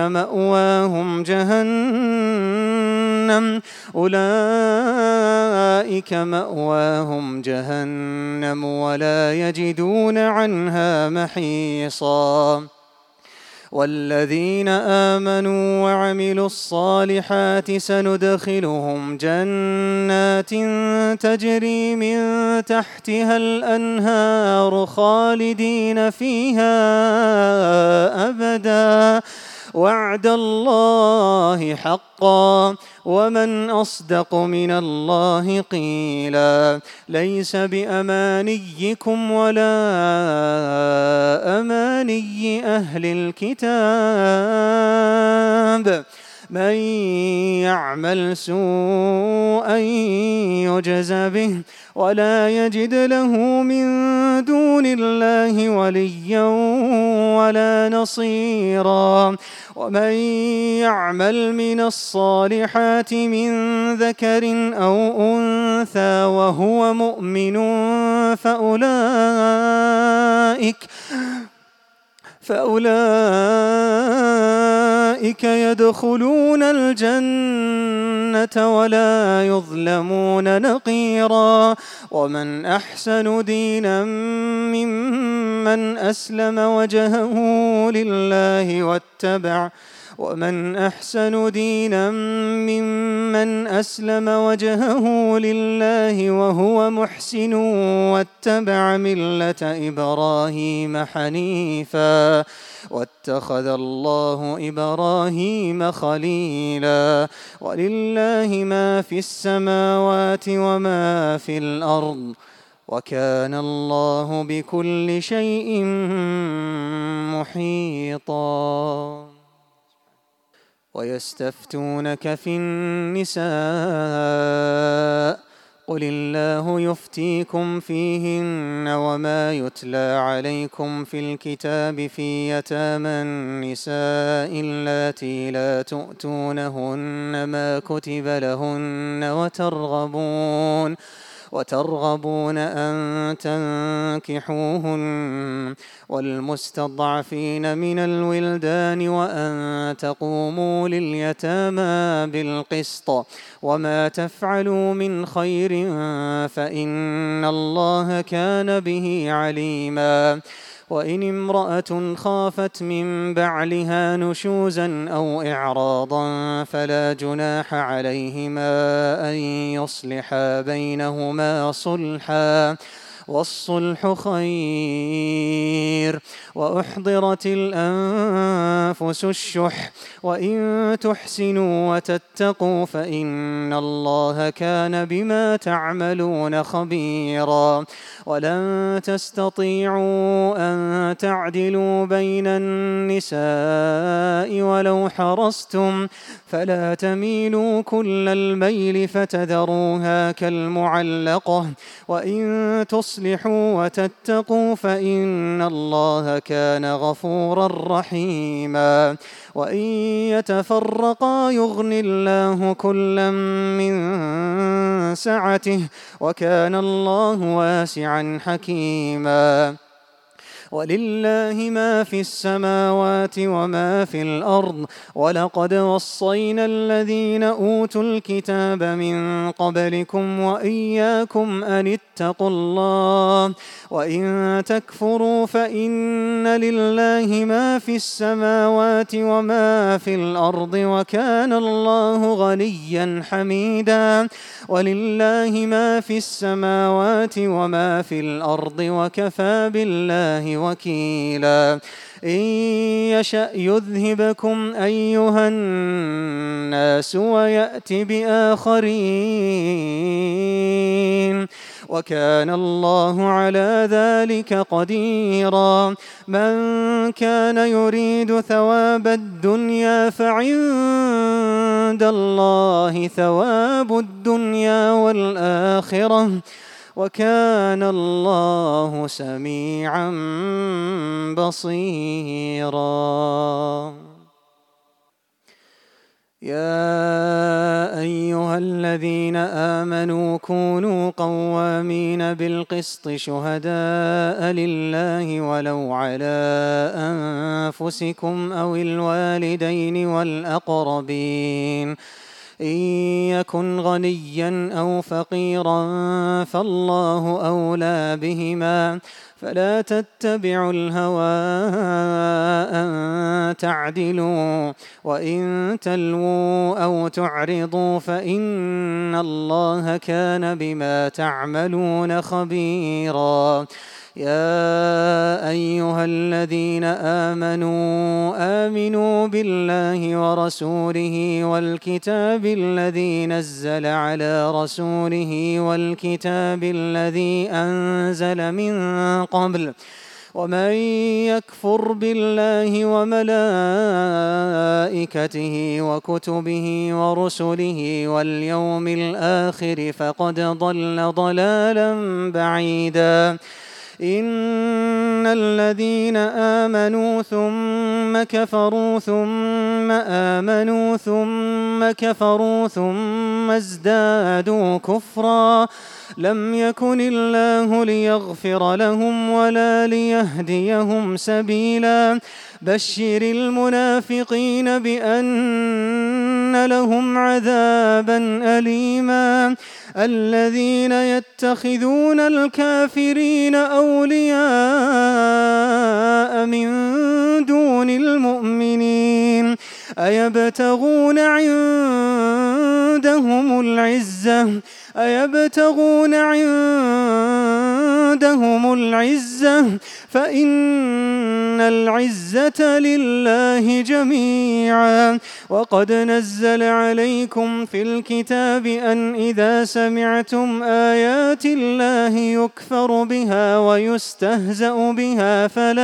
مأواهم جهنم ولا يجدون عنها محيصا والذين آمنوا وعملوا الصالحات سندخلهم جنات تجري من تحتها الأنهار خالدين فيها أبدا وعد الله حقا ومن أصدق من الله قيلا ليس بأمانيكم ولا أماني أهل الكتاب من يعمل سوءا يجز به ولا يجد له من دون الله وليا ولا نصيرا ومن يعمل من الصالحات من ذكر أو أنثى وهو فأولئك يدخلون الجنة ولا يظلمون نقيرا. ومن أحسن دينا ممن أسلم وجهه لله وهو محسن واتبع ملة إبراهيم حنيفا واتخذ الله إبراهيم خليلا. ولله ما في السماوات وما في الأرض وكان الله بكل شيء محيطا. ويستفتونك في النساء قل الله يفتيكم فيهن وما يتلى عليكم في الكتاب في يتامى النساء اللاتي لا تؤتونهن ما كتب لهن وترغبون أن تنكحوهن والمستضعفين من الولدان وأن تقوموا لليتامى بالقسط وما تفعلوا من خير فإن الله كان به عليما. وإن امرأة خافت من بعلها نشوزا أو إعراضا فلا جناح عليهما أن يصلحا بينهما صلحا والصلح خير. وأحضرت الأنفس الشح وإن تحسنوا وتتقوا فإن الله كان بما تعملون خبيرا. ولن تستطيعوا أن تعدلوا بين النساء ولو حرصتم فلا تميلوا كل الميل فتذروها كالمعلقة. وإن تصلحوا وتتقوا فإن الله كان غفورا رحيما. وإن يتفرقا يغن الله كلا من سعته وكان الله واسعا حكيما. ولله ما في السماوات وما في الأرض ولقد وصينا الذين أوتوا الكتاب من قبلكم وإياكم أن اتقوا الله وإن تكفروا فإن لله ما في السماوات وما في الأرض وكان الله غنيا حميدا. ولله ما في السماوات وما في الأرض وكفى بالله وكيلا. إن يشأ يذهبكم أيها الناس ويأت بآخرين وكان الله على ذلك قديرا. من كان يريد ثواب الدنيا فعند الله ثواب الدنيا والآخرة وكان الله سميعا بصيرا. يا أيها الذين آمنوا كونوا قوامين بالقسط شهداء لله ولو على أنفسكم أو الوالدين والأقربين إن يكن غنيا أو فقيرا فالله أولى بهما فلا تتبعوا الهوى أن تعدلوا وإن تلووا أو تعرضوا فإن الله كان بما تعملون خبيرا. يا أيها الذين آمنوا بالله ورسوله والكتاب الذي نزل على رسوله والكتاب الذي أنزل من قبل ومن يكفر بالله وملائكته وكتبه ورسله واليوم الآخر فقد ضل ضلالا بعيدا. إن الذين آمنوا ثم كفروا ثم آمنوا ثم كفروا ثم ازدادوا كفرا لم يكن الله ليغفر لهم ولا ليهديهم سبيلا بشر المنافقين بأن لهم عذابا أليما الذين يتخذون الكافرين أولياء من دون المؤمنين أيبتغون عندهم العزة فإن العزة لله جميعا وقد نزل عليكم في الكتاب أن إذا سمعتم آيات الله يكفر بها ويستهزأ بها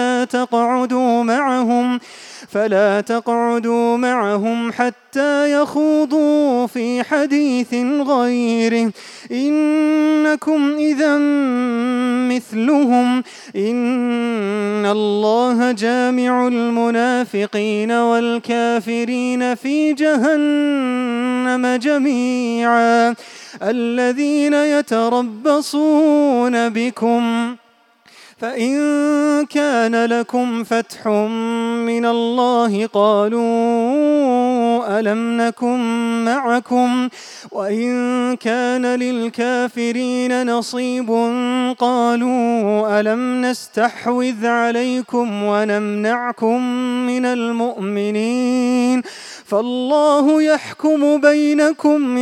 فلا تقعدوا معهم حتى يخوضوا في حديث غيره إنكم إذا مثلهم إن الله جامع المنافقين والكافرين في جهنم جميعا الذين يتربصون بكم فإن كان لكم فتح من الله قالوا ألم نكن معكم وإن كان للكافرين نصيب قالوا ألم نستحوذ عليكم ونمنعكم من المؤمنين فالله يحكم بينكم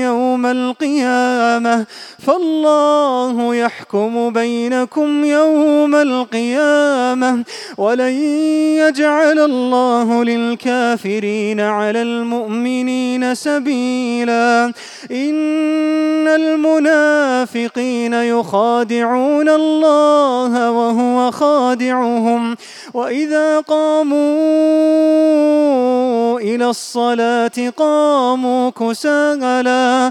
يوم القيامة ولن يجعل الله للكافرين على المؤمنين سبيلا إن المنافقين يخادعون الله وهو خادعهم وإذا قاموا إلى الصلاة قاموا كسالى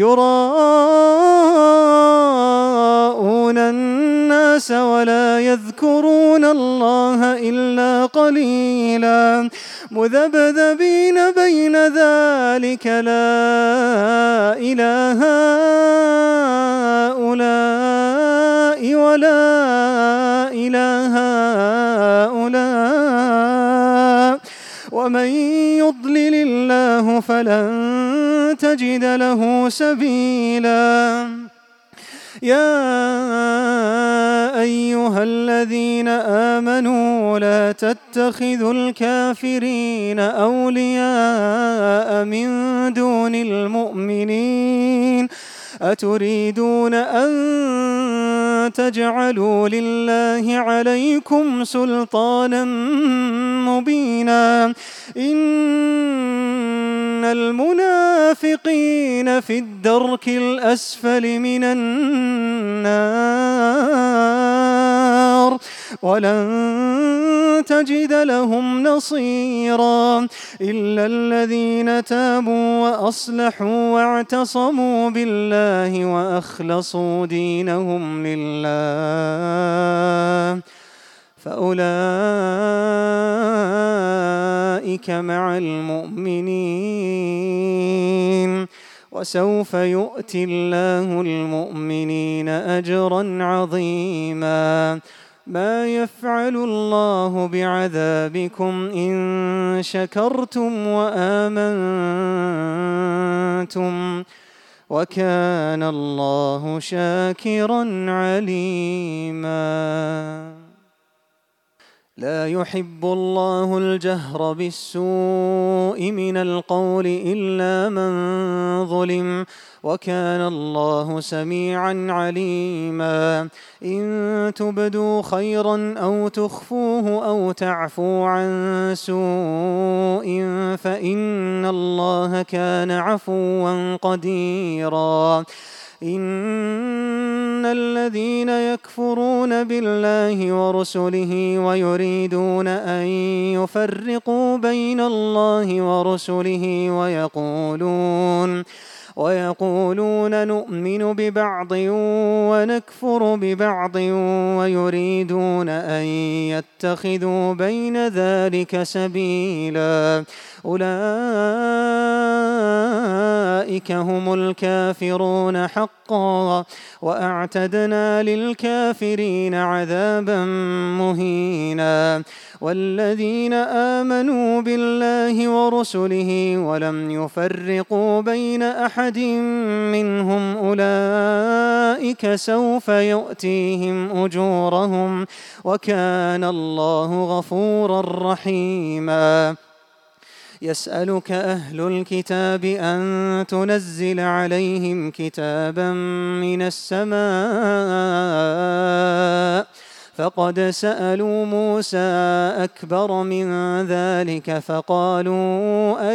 يراءون الناس ولا يذكرون الله إلا قليلا مذبذبين بين ذلك لا إله هؤلاء ولا إله هؤلاء ومن يضلل الله فلن تجد له سبيلا يا أيها الذين آمنوا لا تتخذوا الكافرين أولياء من دون المؤمنين أتريدون أن تجعلوا لله عليكم سلطانا مبينا إن المنافقين في الدرك الأسفل من النار ولن تجد لهم نصيرا إلا الذين تابوا وأصلحوا واعتصموا بالله وأخلصوا دينهم لله فأولئك مع المؤمنين وسوف يؤتي الله المؤمنين أجرا عظيما ما يفعل الله بعذابكم إن شكرتم وآمنتم وكان الله شاكرا عليما لا يحب الله الجهر بالسوء من القول إلا من ظلم وكان الله سميعا عليما إن تبدوا خيرا أو تخفوه أو تعفوا عن سوء فإن الله كان عفوا قديرا إن الذين يكفرون بالله ورسله ويريدون أن يفرقوا بين الله ورسله ويقولون نؤمن ببعض ونكفر ببعض ويريدون أن يتخذوا بين ذلك سبيلا أولئك هم الكافرون حقا وأعتدنا للكافرين عذابا مهينا والذين آمنوا بالله ورسله ولم يفرقوا بين أحد منهم أولئك سوف يؤتيهم أجورهم وكان الله غفورا رحيما يسألك أهل الكتاب أن تنزل عليهم كتابا من السماء فقد سألوا موسى أكبر من ذلك فقالوا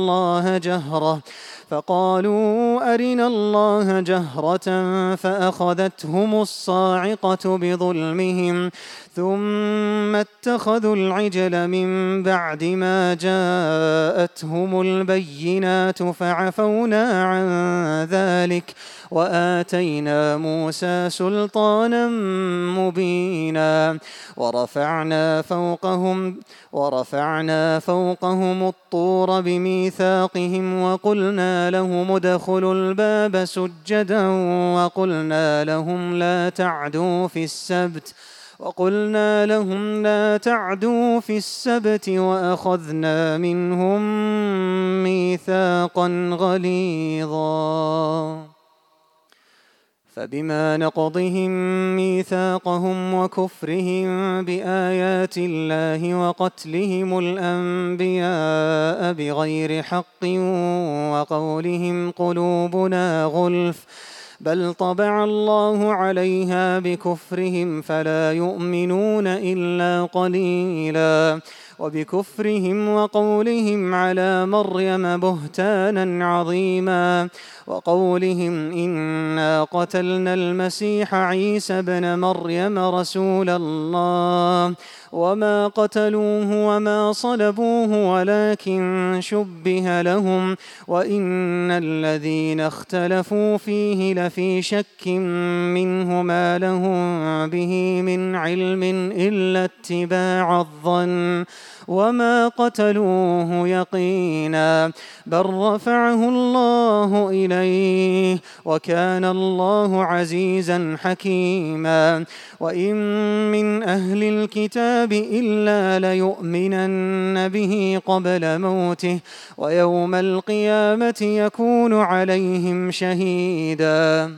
أرنا الله جهرة فأخذتهم الصاعقة بظلمهم ثم اتخذوا العجل من بعد ما جاءتهم البينات فعفونا عن ذلك وآتينا موسى سلطانا مبينا ورفعنا فوقهم الطور بميثاقهم وقلنا لهم ادخلوا الباب سجدا وقلنا لهم لا تعدوا في السبت وأخذنا منهم ميثاقا غليظا فبما نقضهم ميثاقهم وكفرهم بآيات الله وقتلهم الأنبياء بغير حق وقولهم قلوبنا غلف بل طبع الله عليها بكفرهم فلا يؤمنون إلا قليلا وبكفرهم وقولهم على مريم بهتانا عظيما وقولهم إنا قتلنا المسيح عيسى ابن مريم رسول الله وما قتلوه وما صلبوه ولكن شبه لهم وإن الذين اختلفوا فيه لفي شك منه ما لهم به من علم إلا اتباع الظن وما قتلوه يقينا بل رفعه الله إليه وكان الله عزيزا حكيما وإن من أهل الكتاب إلا ليؤمنن به قبل موته ويوم القيامة يكون عليهم شهيدا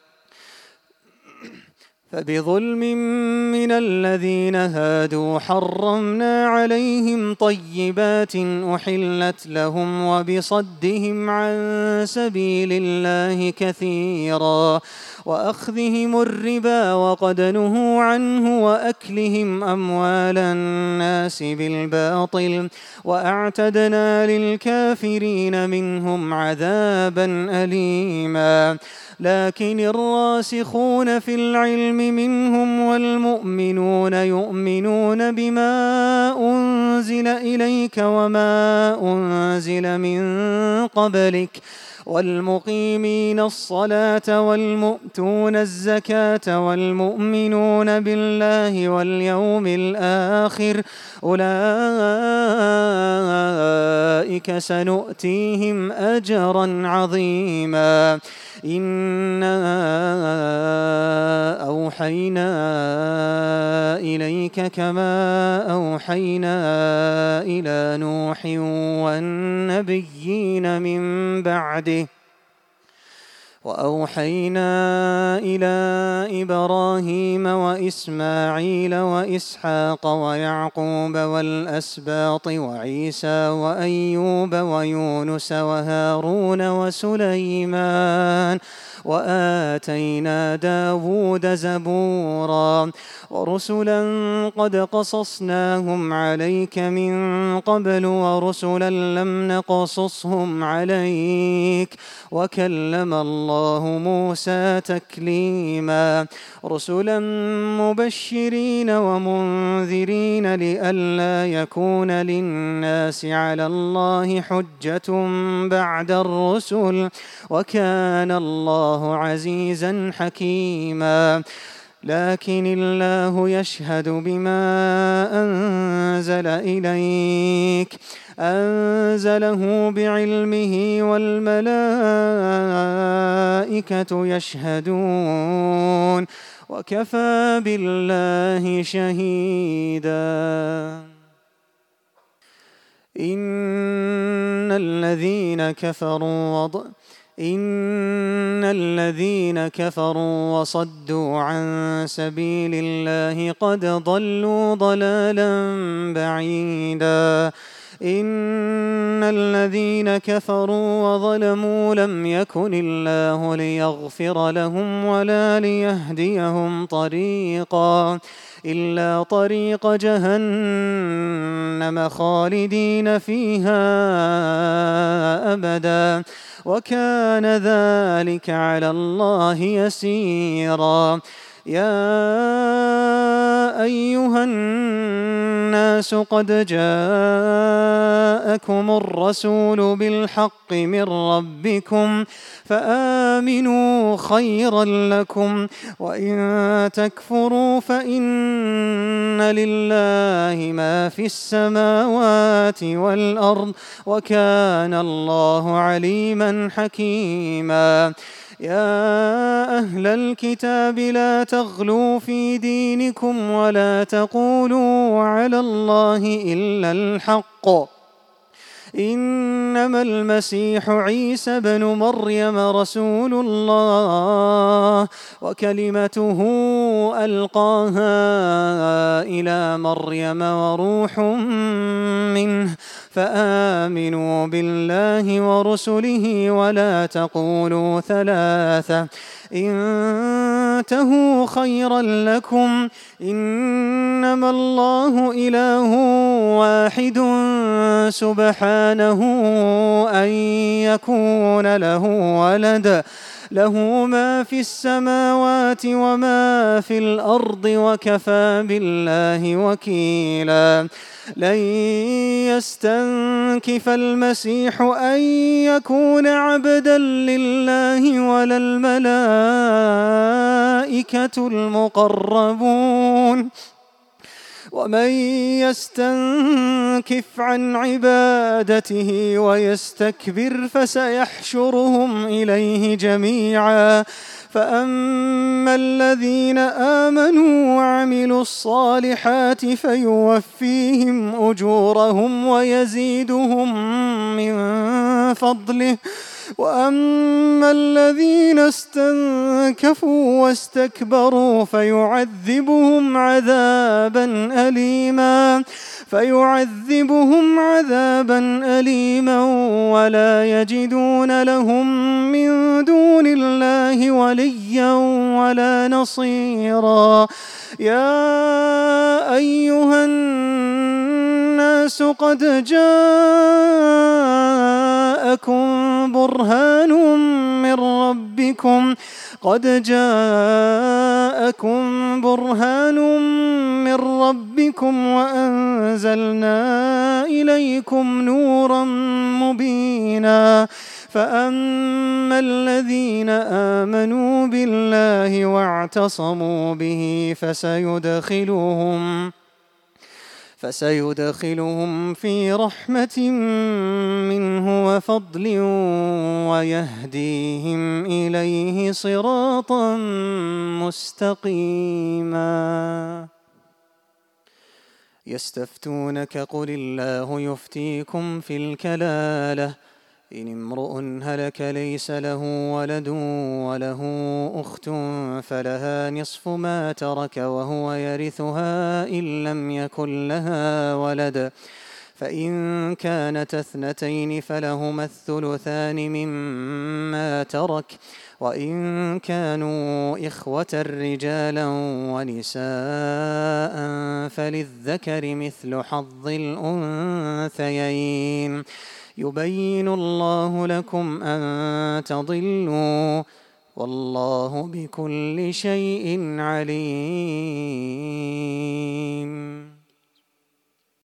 فبظلم من الذين هادوا حرمنا عليهم طيبات أحلت لهم وبصدهم عن سبيل الله كثيرا وأخذهم الربا وقد نهوا عنه وأكلهم أموال الناس بالباطل وأعتدنا للكافرين منهم عذابا أليما لكن الراسخون في العلم منهم والمؤمنون يؤمنون بما أنزل إليك وما أنزل من قبلك والمقيمين الصلاة والمؤتون الزكاة والمؤمنون بالله واليوم الآخر أولئك سنؤتيهم أجرا عظيما إنا أوحينا إليك كما أوحينا إلى نوح والنبيين من بعده وأوحينا إلى إبراهيم وإسماعيل وإسحاق ويعقوب والأسباط وعيسى وأيوب ويونس وهارون وسليمان وآتينا داود زبورا ورسلا قد قصصناهم عليك من قبل ورسلا لم نقصصهم عليك وكلم الله الله موسى تكليما رسلا مبشرين ومنذرين لئلا يكون للناس على الله حجة بعد الرسل وكان الله عزيزا حكيما لكن الله يشهد بما أنزل إليك أنزله بعلمه والملائكة يشهدون وكفى بالله شهيدا إن الذين كفروا وصدوا عن سبيل الله قد ضلوا ضلالا بعيدا إن الذين كفروا وظلموا لم يكن الله ليغفر لهم ولا ليهديهم طريقا إلا طريق جهنم خالدين فيها أبدا وكان ذلك على الله يسيرا يا أيها الناس قد جاءكم الرسول بالحق من ربكم فآمنوا خيرا لكم وإن تكفروا فإن لله ما في السماوات والأرض وكان الله عليما حكيما يا أهل الكتاب لا تغلوا في دينكم ولا تقولوا على الله إلا الحق إنما المسيح عيسى بن مريم رسول الله وكلمته ألقاها إلى مريم وروح منه فآمنوا بالله ورسله ولا تقولوا ثلاثة انتهوا خيرا لكم إنما الله إله واحد سبحانه أن يكون له ولد له ما في السماوات وما في الأرض وكفى بالله وكيلا لن يستنكف المسيح أن يكون عبدا لله ولا الملائكة المقربون ومن يستنكف عن عبادته ويستكبر فسيحشرهم إليه جميعا فأما الذين آمنوا وعملوا الصالحات فيوفيهم أجورهم ويزيدهم من فضله وأما الذين استنكفوا واستكبروا فيعذبهم عذابا أليما ولا يجدون لهم من دون الله وليا ولا نصيرا يا أيها الناس قد جاءكم برهان من ربكم وأنزلنا إليكم نورا مبينا فأما الذين آمنوا بالله واعتصموا به فسيدخلهم في رحمة منه وفضل ويهديهم إليه صراطا مستقيما يستفتونك قل الله يفتيكم في الكلالة إن امرؤ هلك ليس له ولد وله أخت فلها نصف ما ترك وهو يرثها إن لم يكن لها ولد فإن كانت اثنتين فلهما الثلثان مما ترك وإن كانوا إخوة رجالا ونساء فللذكر مثل حظ الأنثيين يبين الله لكم أن تضلوا والله بكل شيء عليم.